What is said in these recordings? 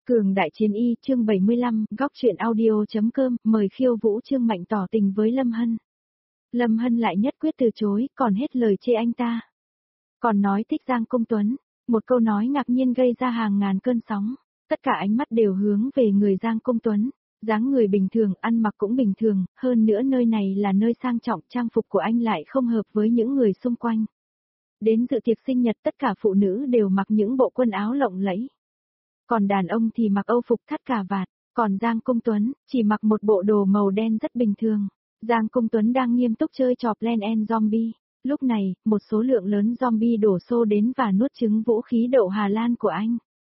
Cường đại chiến y chương 75, góc truyện audio.com, mời khiêu vũ Trương Mạnh tỏ tình với Lâm Hân. Lâm Hân lại nhất quyết từ chối, còn hết lời chê anh ta. Còn nói thích Giang Công Tuấn, một câu nói ngạc nhiên gây ra hàng ngàn cơn sóng. Tất cả ánh mắt đều hướng về người Giang Công Tuấn, dáng người bình thường, ăn mặc cũng bình thường, hơn nữa nơi này là nơi sang trọng, trang phục của anh lại không hợp với những người xung quanh. Đến dự tiệc sinh nhật tất cả phụ nữ đều mặc những bộ quần áo lộng lẫy. Còn đàn ông thì mặc âu phục thắt cà vạt, còn Giang Công Tuấn chỉ mặc một bộ đồ màu đen rất bình thường. Giang Công Tuấn đang nghiêm túc chơi trò Plant and Zombie. Lúc này, một số lượng lớn zombie đổ xô đến và nuốt trứng vũ khí đậu Hà Lan của anh.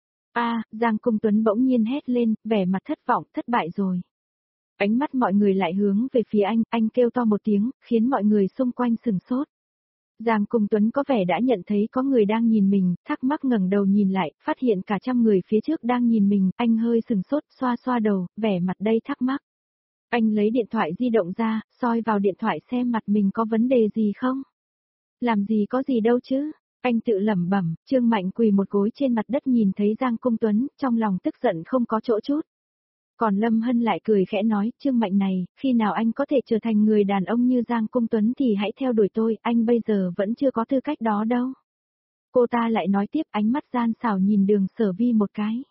Giang Công Tuấn bỗng nhiên hét lên, vẻ mặt thất vọng, thất bại rồi. Ánh mắt mọi người lại hướng về phía anh kêu to một tiếng, khiến mọi người xung quanh sửng sốt. Giang Công Tuấn có vẻ đã nhận thấy có người đang nhìn mình, thắc mắc ngẩng đầu nhìn lại, phát hiện cả trăm người phía trước đang nhìn mình, anh hơi sừng sốt, xoa xoa đầu, vẻ mặt đầy thắc mắc. Anh lấy điện thoại di động ra, soi vào điện thoại xem mặt mình có vấn đề gì không. Làm gì có gì đâu chứ, anh tự lẩm bẩm. Trương Mạnh quỳ một gối trên mặt đất nhìn thấy Giang Công Tuấn, trong lòng tức giận không có chỗ chút. Còn Lâm Hân lại cười khẽ nói, Trương Mạnh này, khi nào anh có thể trở thành người đàn ông như Giang Công Tuấn thì hãy theo đuổi tôi, anh bây giờ vẫn chưa có tư cách đó đâu. Cô ta lại nói tiếp, ánh mắt gian xảo nhìn Đường Sở Vi một cái.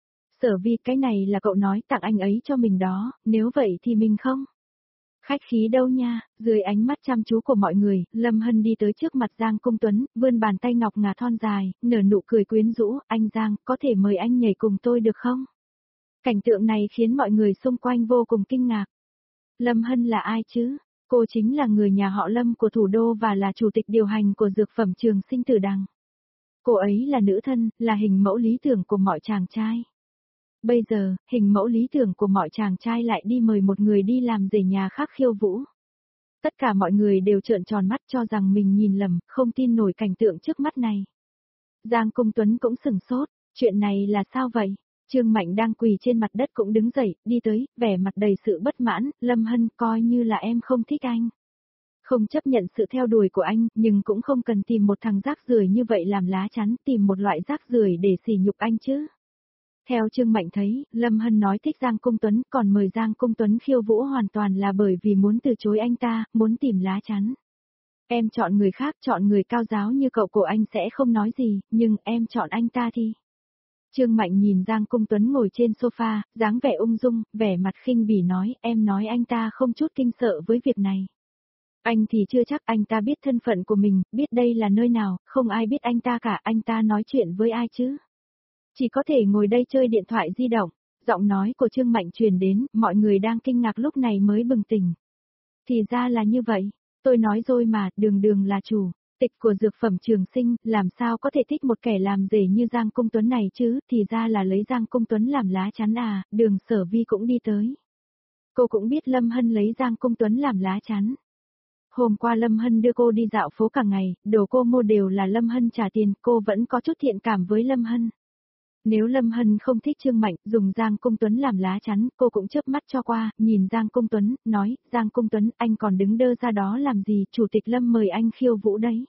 Sở Vi, cái này là cậu nói tặng anh ấy cho mình đó, nếu vậy thì mình không. Khách khí đâu nha. Dưới ánh mắt chăm chú của mọi người, Lâm Hân đi tới trước mặt Giang Công Tuấn, vươn bàn tay ngọc ngà thon dài, nở nụ cười quyến rũ, anh Giang, có thể mời anh nhảy cùng tôi được không? Cảnh tượng này khiến mọi người xung quanh vô cùng kinh ngạc. Lâm Hân là ai chứ? Cô chính là người nhà họ Lâm của thủ đô và là chủ tịch điều hành của dược phẩm Trường Sinh Tử Đằng. Cô ấy là nữ thân, là hình mẫu lý tưởng của mọi chàng trai. Bây giờ, hình mẫu lý tưởng của mọi chàng trai lại đi mời một người đi làm rể nhà khác khiêu vũ. Tất cả mọi người đều trợn tròn mắt cho rằng mình nhìn lầm, không tin nổi cảnh tượng trước mắt này. Giang Công Tuấn cũng sửng sốt, chuyện này là sao vậy? Trương Mạnh đang quỳ trên mặt đất cũng đứng dậy, đi tới, vẻ mặt đầy sự bất mãn, Lâm Hân, coi như là em không thích anh. Không chấp nhận sự theo đuổi của anh, nhưng cũng không cần tìm một thằng rác rưởi như vậy làm lá chắn, tìm một loại rác rưởi để sỉ nhục anh chứ. Theo Trương Mạnh thấy, Lâm Hân nói thích Giang Công Tuấn, còn mời Giang Công Tuấn khiêu vũ hoàn toàn là bởi vì muốn từ chối anh ta, muốn tìm lá chắn. Em chọn người khác, chọn người cao giáo như cậu của anh sẽ không nói gì, nhưng em chọn anh ta thì... Trương Mạnh nhìn Giang Công Tuấn ngồi trên sofa, dáng vẻ ung dung, vẻ mặt khinh bỉ nói, em nói anh ta không chút kinh sợ với việc này. Anh thì chưa chắc anh ta biết thân phận của mình, biết đây là nơi nào, không ai biết anh ta cả, anh ta nói chuyện với ai chứ. Chỉ có thể ngồi đây chơi điện thoại di động. Giọng nói của Trương Mạnh truyền đến, mọi người đang kinh ngạc lúc này mới bừng tỉnh. Thì ra là như vậy, tôi nói rồi mà, Đường là chủ tịch của dược phẩm Trường Sinh, làm sao có thể thích một kẻ làm rể như Giang Công Tuấn này chứ, thì ra là lấy Giang Công Tuấn làm lá chắn à. Đường Sở Vi cũng đi tới. Cô cũng biết Lâm Hân lấy Giang Công Tuấn làm lá chắn. Hôm qua Lâm Hân đưa cô đi dạo phố cả ngày, đồ cô mua đều là Lâm Hân trả tiền, cô vẫn có chút thiện cảm với Lâm Hân. Nếu Lâm Hân không thích Trương Mạnh, dùng Giang Công Tuấn làm lá chắn, cô cũng chớp mắt cho qua, nhìn Giang Công Tuấn, nói, Giang Công Tuấn, anh còn đứng đơ ra đó làm gì, Chủ tịch Lâm mời anh khiêu vũ đấy.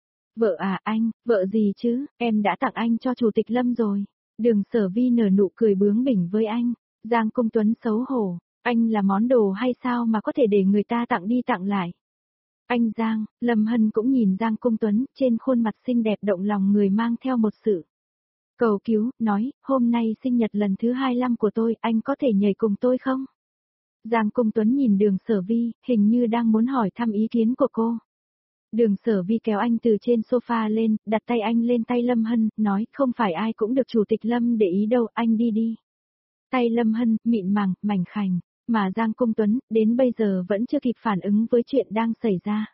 Vợ à anh, vợ gì chứ, em đã tặng anh cho Chủ tịch Lâm rồi. Đường Sở Vi nở nụ cười bướng bỉnh với anh. Giang Công Tuấn xấu hổ, anh là món đồ hay sao mà có thể để người ta tặng đi tặng lại. Anh Giang, Lâm Hân cũng nhìn Giang Công Tuấn, trên khuôn mặt xinh đẹp động lòng người mang theo một sự cầu cứu, nói, hôm nay sinh nhật lần thứ 25 của tôi, anh có thể nhảy cùng tôi không? Giang Công Tuấn nhìn Đường Sở Vi, hình như đang muốn hỏi thăm ý kiến của cô. Đường Sở Vi kéo anh từ trên sofa lên, đặt tay anh lên tay Lâm Hân, nói, không phải ai cũng được Chủ tịch Lâm để ý đâu, anh đi đi. Tay Lâm Hân, mịn màng, mảnh khảnh, mà Giang Công Tuấn, đến bây giờ vẫn chưa kịp phản ứng với chuyện đang xảy ra.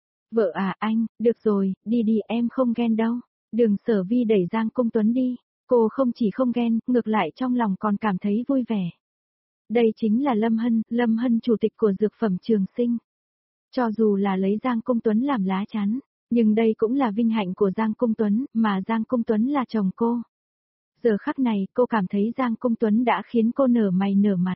Vợ à anh, được rồi, đi đi, em không ghen đâu. Đường Sở Vi đẩy Giang Công Tuấn đi, cô không chỉ không ghen, ngược lại trong lòng còn cảm thấy vui vẻ. Đây chính là Lâm Hân chủ tịch của dược phẩm Trường Sinh. Cho dù là lấy Giang Công Tuấn làm lá chắn, nhưng đây cũng là vinh hạnh của Giang Công Tuấn, mà Giang Công Tuấn là chồng cô. Giờ khắc này cô cảm thấy Giang Công Tuấn đã khiến cô nở mày nở mặt.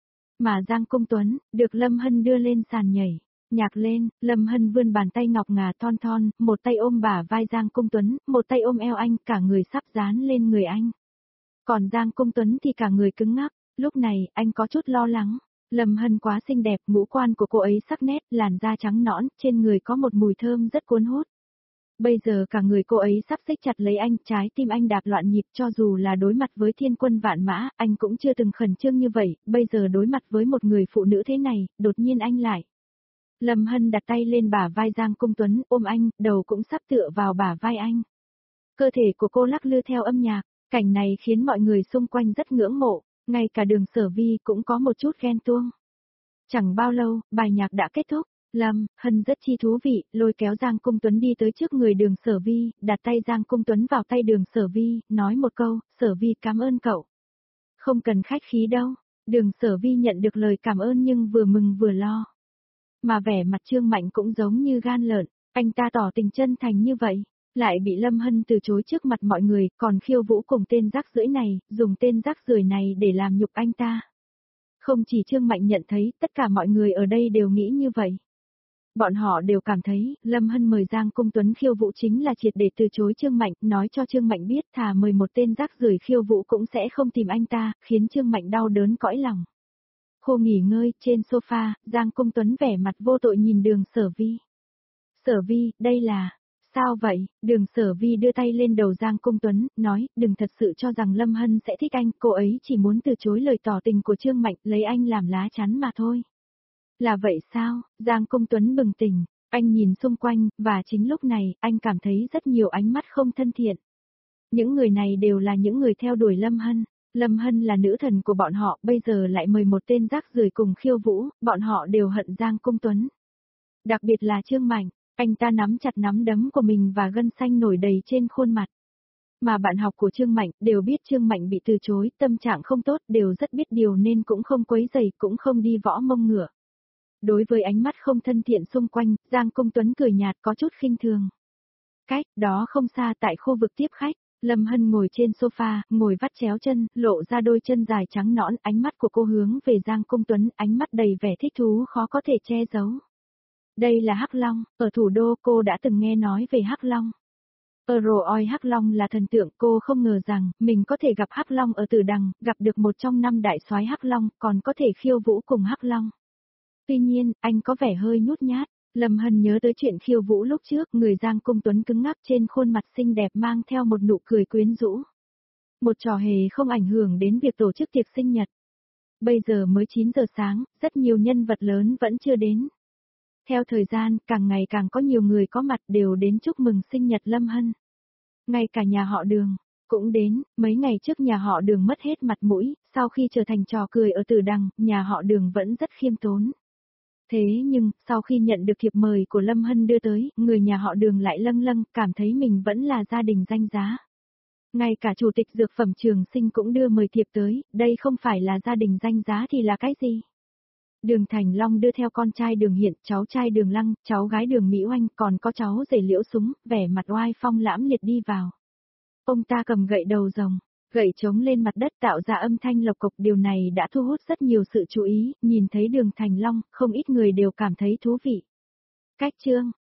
Mà Giang Công Tuấn, được Lâm Hân đưa lên sàn nhảy. Nhạc lên, Lâm Hân vươn bàn tay ngọc ngà thon thon, một tay ôm bả vai Giang Công Tuấn, một tay ôm eo anh, cả người sắp dán lên người anh. Còn Giang Cung Tuấn thì cả người cứng ngắc, lúc này anh có chút lo lắng. Lâm Hân quá xinh đẹp, ngũ quan của cô ấy sắc nét, làn da trắng nõn, trên người có một mùi thơm rất cuốn hút. Bây giờ cả người cô ấy sắp xích chặt lấy anh, trái tim anh đạp loạn nhịp, cho dù là đối mặt với thiên quân vạn mã, anh cũng chưa từng khẩn trương như vậy, bây giờ đối mặt với một người phụ nữ thế này, đột nhiên anh lại. Lâm Hân đặt tay lên bả vai Giang Cung Tuấn, ôm anh, đầu cũng sắp tựa vào bả vai anh. Cơ thể của cô lắc lư theo âm nhạc, cảnh này khiến mọi người xung quanh rất ngưỡng mộ, ngay cả Đường Sở Vi cũng có một chút ghen tuông. Chẳng bao lâu, bài nhạc đã kết thúc. Lâm Hân rất chi thú vị, lôi kéo Giang Cung Tuấn đi tới trước người Đường Sở Vi, đặt tay Giang Cung Tuấn vào tay Đường Sở Vi, nói một câu, Sở Vi cảm ơn cậu. Không cần khách khí đâu. Đường Sở Vi nhận được lời cảm ơn nhưng vừa mừng vừa lo. Mà vẻ mặt Trương Mạnh cũng giống như gan lợn, anh ta tỏ tình chân thành như vậy, lại bị Lâm Hân từ chối trước mặt mọi người, còn khiêu vũ cùng tên rác rưởi này, dùng tên rác rưởi này để làm nhục anh ta. Không chỉ Trương Mạnh nhận thấy, tất cả mọi người ở đây đều nghĩ như vậy. Bọn họ đều cảm thấy, Lâm Hân mời Giang Cung Tuấn khiêu vũ chính là triệt để từ chối Trương Mạnh, nói cho Trương Mạnh biết thà mời một tên rác rưởi khiêu vũ cũng sẽ không tìm anh ta, khiến Trương Mạnh đau đớn cõi lòng. Khu nghỉ ngơi, trên sofa, Giang Cung Tuấn vẻ mặt vô tội nhìn Đường Sở Vi. Sở Vi, đây là... Sao vậy? Đường Sở Vi đưa tay lên đầu Giang Cung Tuấn, nói, đừng thật sự cho rằng Lâm Hân sẽ thích anh, cô ấy chỉ muốn từ chối lời tỏ tình của Trương Mạnh, lấy anh làm lá chắn mà thôi. Là vậy sao? Giang Cung Tuấn bừng tỉnh, anh nhìn xung quanh, và chính lúc này, anh cảm thấy rất nhiều ánh mắt không thân thiện. Những người này đều là những người theo đuổi Lâm Hân. Lâm Hân là nữ thần của bọn họ, bây giờ lại mời một tên rác rưởi cùng khiêu vũ, bọn họ đều hận Giang Cung Tuấn. Đặc biệt là Trương Mạnh, anh ta nắm chặt nắm đấm của mình và gân xanh nổi đầy trên khuôn mặt. Mà bạn học của Trương Mạnh đều biết Trương Mạnh bị từ chối, tâm trạng không tốt, đều rất biết điều nên cũng không quấy rầy, cũng không đi võ mông ngựa. Đối với ánh mắt không thân thiện xung quanh, Giang Cung Tuấn cười nhạt có chút khinh thường. Cách đó không xa tại khu vực tiếp khách, Lâm Hân ngồi trên sofa, ngồi vắt chéo chân, lộ ra đôi chân dài trắng nõn, ánh mắt của cô hướng về Giang Cung Tuấn, ánh mắt đầy vẻ thích thú khó có thể che giấu. Đây là Hắc Long, ở thủ đô cô đã từng nghe nói về Hắc Long. Ở Roi Hắc Long là thần tượng, cô không ngờ rằng mình có thể gặp Hắc Long ở Tử Đằng, gặp được một trong 5 đại soái Hắc Long, còn có thể khiêu vũ cùng Hắc Long. Tuy nhiên, anh có vẻ hơi nhút nhát. Lâm Hân nhớ tới chuyện khiêu vũ lúc trước, người Giang Cung Tuấn cứng ngắc trên khuôn mặt xinh đẹp mang theo một nụ cười quyến rũ. Một trò hề không ảnh hưởng đến việc tổ chức tiệc sinh nhật. Bây giờ mới 9 giờ sáng, rất nhiều nhân vật lớn vẫn chưa đến. Theo thời gian, càng ngày càng có nhiều người có mặt đều đến chúc mừng sinh nhật Lâm Hân. Ngay cả nhà họ Đường cũng đến, mấy ngày trước nhà họ Đường mất hết mặt mũi, sau khi trở thành trò cười ở Tử Đằng, nhà họ Đường vẫn rất khiêm tốn. Thế nhưng, sau khi nhận được thiệp mời của Lâm Hân đưa tới, người nhà họ Đường lại lâng lâng, cảm thấy mình vẫn là gia đình danh giá. Ngay cả chủ tịch dược phẩm Trường Sinh cũng đưa mời thiệp tới, đây không phải là gia đình danh giá thì là cái gì? Đường Thành Long đưa theo con trai Đường Hiện, cháu trai Đường Lăng, cháu gái Đường Mỹ Oanh, còn có cháu rể Liễu Súng, vẻ mặt oai phong lãm liệt đi vào. Ông ta cầm gậy đầu rồng, gậy trống lên mặt đất tạo ra âm thanh lộc cộc, điều này đã thu hút rất nhiều sự chú ý, nhìn thấy Đường Thành Long, không ít người đều cảm thấy thú vị. Cách chương